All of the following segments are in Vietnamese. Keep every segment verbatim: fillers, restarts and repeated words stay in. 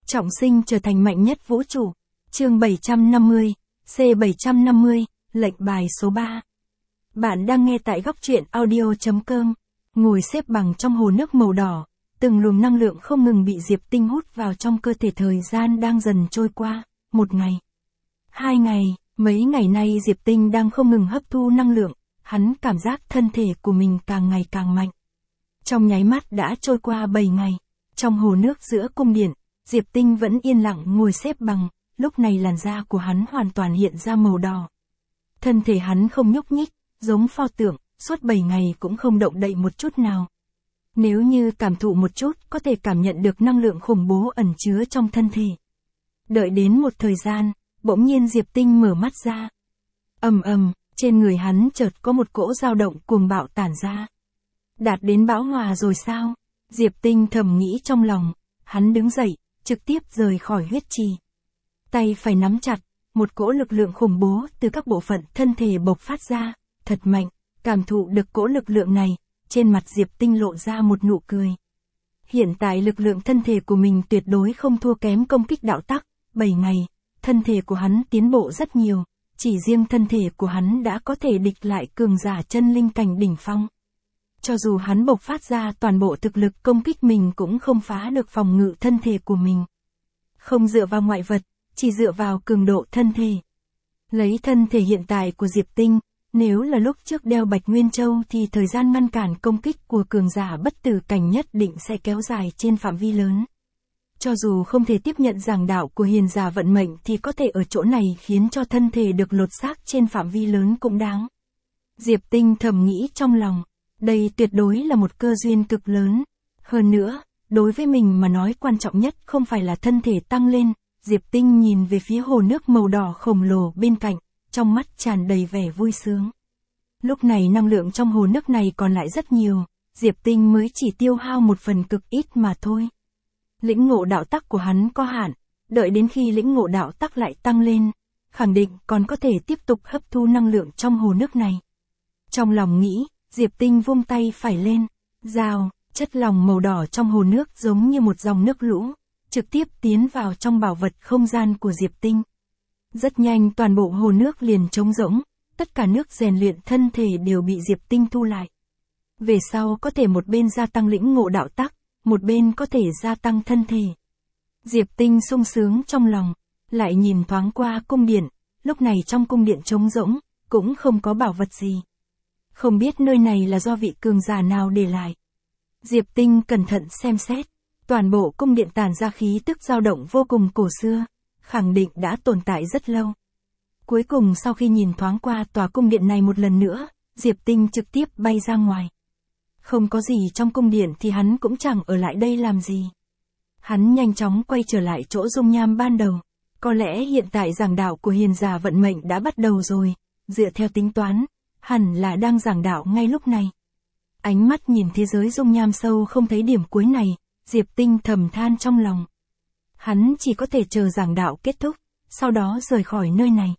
Trọng sinh trở thành mạnh nhất vũ trụ. Chương bảy trăm năm mươi, C bảy trăm năm mươi, lệnh bài số ba. Bạn đang nghe tại góc truyện audio chấm com. Ngồi xếp bằng trong hồ nước màu đỏ, từng luồng năng lượng không ngừng bị Diệp Tinh hút vào trong cơ thể. Thời gian đang dần trôi qua, một ngày, hai ngày, mấy ngày nay Diệp Tinh đang không ngừng hấp thu năng lượng, hắn cảm giác thân thể của mình càng ngày càng mạnh. Trong nháy mắt đã trôi qua bảy ngày, trong hồ nước giữa cung điện, Diệp Tinh vẫn yên lặng ngồi xếp bằng, lúc này làn da của hắn hoàn toàn hiện ra màu đỏ. Thân thể hắn không nhúc nhích, giống pho tượng, suốt bảy ngày cũng không động đậy một chút nào. Nếu như cảm thụ một chút, có thể cảm nhận được năng lượng khủng bố ẩn chứa trong thân thể. Đợi đến một thời gian, bỗng nhiên Diệp Tinh mở mắt ra. Ầm ầm, trên người hắn chợt có một cỗ dao động cuồng bạo tản ra. Đạt đến bão hòa rồi sao? Diệp Tinh thầm nghĩ trong lòng, hắn đứng dậy, trực tiếp rời khỏi huyết trì. Tay phải nắm chặt, một cỗ lực lượng khủng bố từ các bộ phận thân thể bộc phát ra, thật mạnh, cảm thụ được cỗ lực lượng này, trên mặt Diệp Tinh lộ ra một nụ cười. Hiện tại lực lượng thân thể của mình tuyệt đối không thua kém công kích đạo tắc, bảy ngày, thân thể của hắn tiến bộ rất nhiều, chỉ riêng thân thể của hắn đã có thể địch lại cường giả chân linh cảnh đỉnh phong. Cho dù hắn bộc phát ra toàn bộ thực lực công kích mình cũng không phá được phòng ngự thân thể của mình. Không dựa vào ngoại vật, chỉ dựa vào cường độ thân thể. Lấy thân thể hiện tại của Diệp Tinh, nếu là lúc trước đeo Bạch Nguyên Châu thì thời gian ngăn cản công kích của cường giả bất tử cảnh nhất định sẽ kéo dài trên phạm vi lớn. Cho dù không thể tiếp nhận giảng đạo của hiền giả vận mệnh thì có thể ở chỗ này khiến cho thân thể được lột xác trên phạm vi lớn cũng đáng. Diệp Tinh thầm nghĩ trong lòng, đây tuyệt đối là một cơ duyên cực lớn. Hơn nữa, đối với mình mà nói quan trọng nhất không phải là thân thể tăng lên. Diệp Tinh nhìn về phía hồ nước màu đỏ khổng lồ bên cạnh, trong mắt tràn đầy vẻ vui sướng. Lúc này năng lượng trong hồ nước này còn lại rất nhiều, Diệp Tinh mới chỉ tiêu hao một phần cực ít mà thôi. Lĩnh ngộ đạo tắc của hắn có hạn, đợi đến khi lĩnh ngộ đạo tắc lại tăng lên, khẳng định còn có thể tiếp tục hấp thu năng lượng trong hồ nước này. Trong lòng nghĩ, Diệp Tinh vung tay phải lên, rào, chất lỏng màu đỏ trong hồ nước giống như một dòng nước lũ, trực tiếp tiến vào trong bảo vật không gian của Diệp Tinh. Rất nhanh toàn bộ hồ nước liền trống rỗng, tất cả nước rèn luyện thân thể đều bị Diệp Tinh thu lại. Về sau có thể một bên gia tăng lĩnh ngộ đạo tắc, một bên có thể gia tăng thân thể. Diệp Tinh sung sướng trong lòng, lại nhìn thoáng qua cung điện, lúc này trong cung điện trống rỗng, cũng không có bảo vật gì. Không biết nơi này là do vị cường giả nào để lại. Diệp Tinh cẩn thận xem xét, toàn bộ cung điện tản ra khí tức dao động vô cùng cổ xưa, khẳng định đã tồn tại rất lâu. Cuối cùng sau khi nhìn thoáng qua tòa cung điện này một lần nữa, Diệp Tinh trực tiếp bay ra ngoài. Không có gì trong cung điện thì hắn cũng chẳng ở lại đây làm gì. Hắn nhanh chóng quay trở lại chỗ dung nham ban đầu. Có lẽ hiện tại giảng đạo của hiền giả vận mệnh đã bắt đầu rồi, dựa theo tính toán, hẳn là đang giảng đạo ngay lúc này. Ánh mắt nhìn thế giới dung nham sâu không thấy điểm cuối này, Diệp Tinh thầm than trong lòng. Hắn chỉ có thể chờ giảng đạo kết thúc, sau đó rời khỏi nơi này.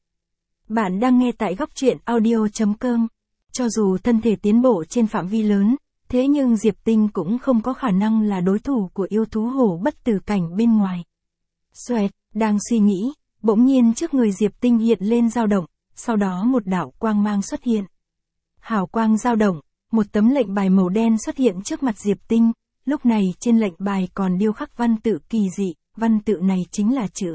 Bạn đang nghe tại góc truyện audio chấm com. Cho dù thân thể tiến bộ trên phạm vi lớn, thế nhưng Diệp Tinh cũng không có khả năng là đối thủ của yêu thú hổ bất tử cảnh bên ngoài. Xoẹt, đang suy nghĩ, bỗng nhiên trước người Diệp Tinh hiện lên dao động, sau đó một đạo quang mang xuất hiện. Hào quang dao động, một tấm lệnh bài màu đen xuất hiện trước mặt Diệp Tinh, lúc này trên lệnh bài còn điêu khắc văn tự kỳ dị, văn tự này chính là chữ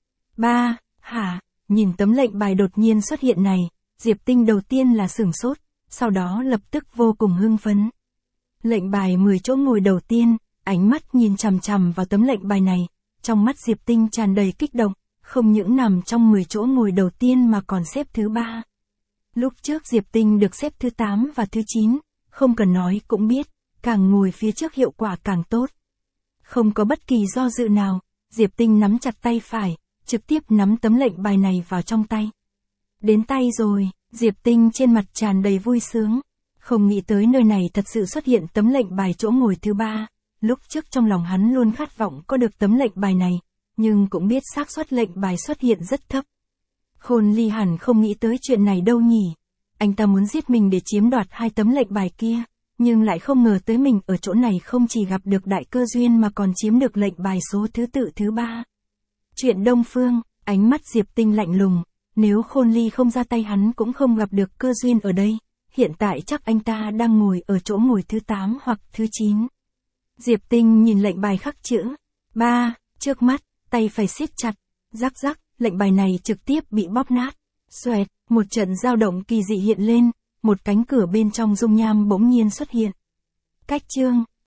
ba, hả? Nhìn tấm lệnh bài đột nhiên xuất hiện này, Diệp Tinh đầu tiên là sửng sốt, sau đó lập tức vô cùng hưng phấn. Lệnh bài mười chỗ ngồi đầu tiên, ánh mắt nhìn chằm chằm vào tấm lệnh bài này, trong mắt Diệp Tinh tràn đầy kích động, không những nằm trong mười chỗ ngồi đầu tiên mà còn xếp thứ ba. Lúc trước Diệp Tinh được xếp thứ tám và thứ chín, không cần nói cũng biết, càng ngồi phía trước hiệu quả càng tốt. Không có bất kỳ do dự nào, Diệp Tinh nắm chặt tay phải, trực tiếp nắm tấm lệnh bài này vào trong tay. Đến tay rồi, Diệp Tinh trên mặt tràn đầy vui sướng. Không nghĩ tới nơi này thật sự xuất hiện tấm lệnh bài chỗ ngồi thứ ba. Lúc trước trong lòng hắn luôn khát vọng có được tấm lệnh bài này, nhưng cũng biết xác suất lệnh bài xuất hiện rất thấp. Khôn Ly hẳn không nghĩ tới chuyện này đâu nhỉ. Anh ta muốn giết mình để chiếm đoạt hai tấm lệnh bài kia. nhưng lại không ngờ tới mình ở chỗ này không chỉ gặp được đại cơ duyên mà còn chiếm được lệnh bài số thứ tự thứ ba. Chuyện Đông Phương, ánh mắt Diệp Tinh lạnh lùng, nếu Khôn Ly không ra tay hắn cũng không gặp được cơ duyên ở đây, hiện tại chắc anh ta đang ngồi ở chỗ ngồi thứ tám hoặc thứ chín. Diệp Tinh nhìn lệnh bài khắc chữ ba, trước mắt, tay phải siết chặt, rắc rắc, lệnh bài này trực tiếp bị bóp nát. Xoẹt, một trận dao động kỳ dị hiện lên, một cánh cửa bên trong dung nham bỗng nhiên xuất hiện. Cách chương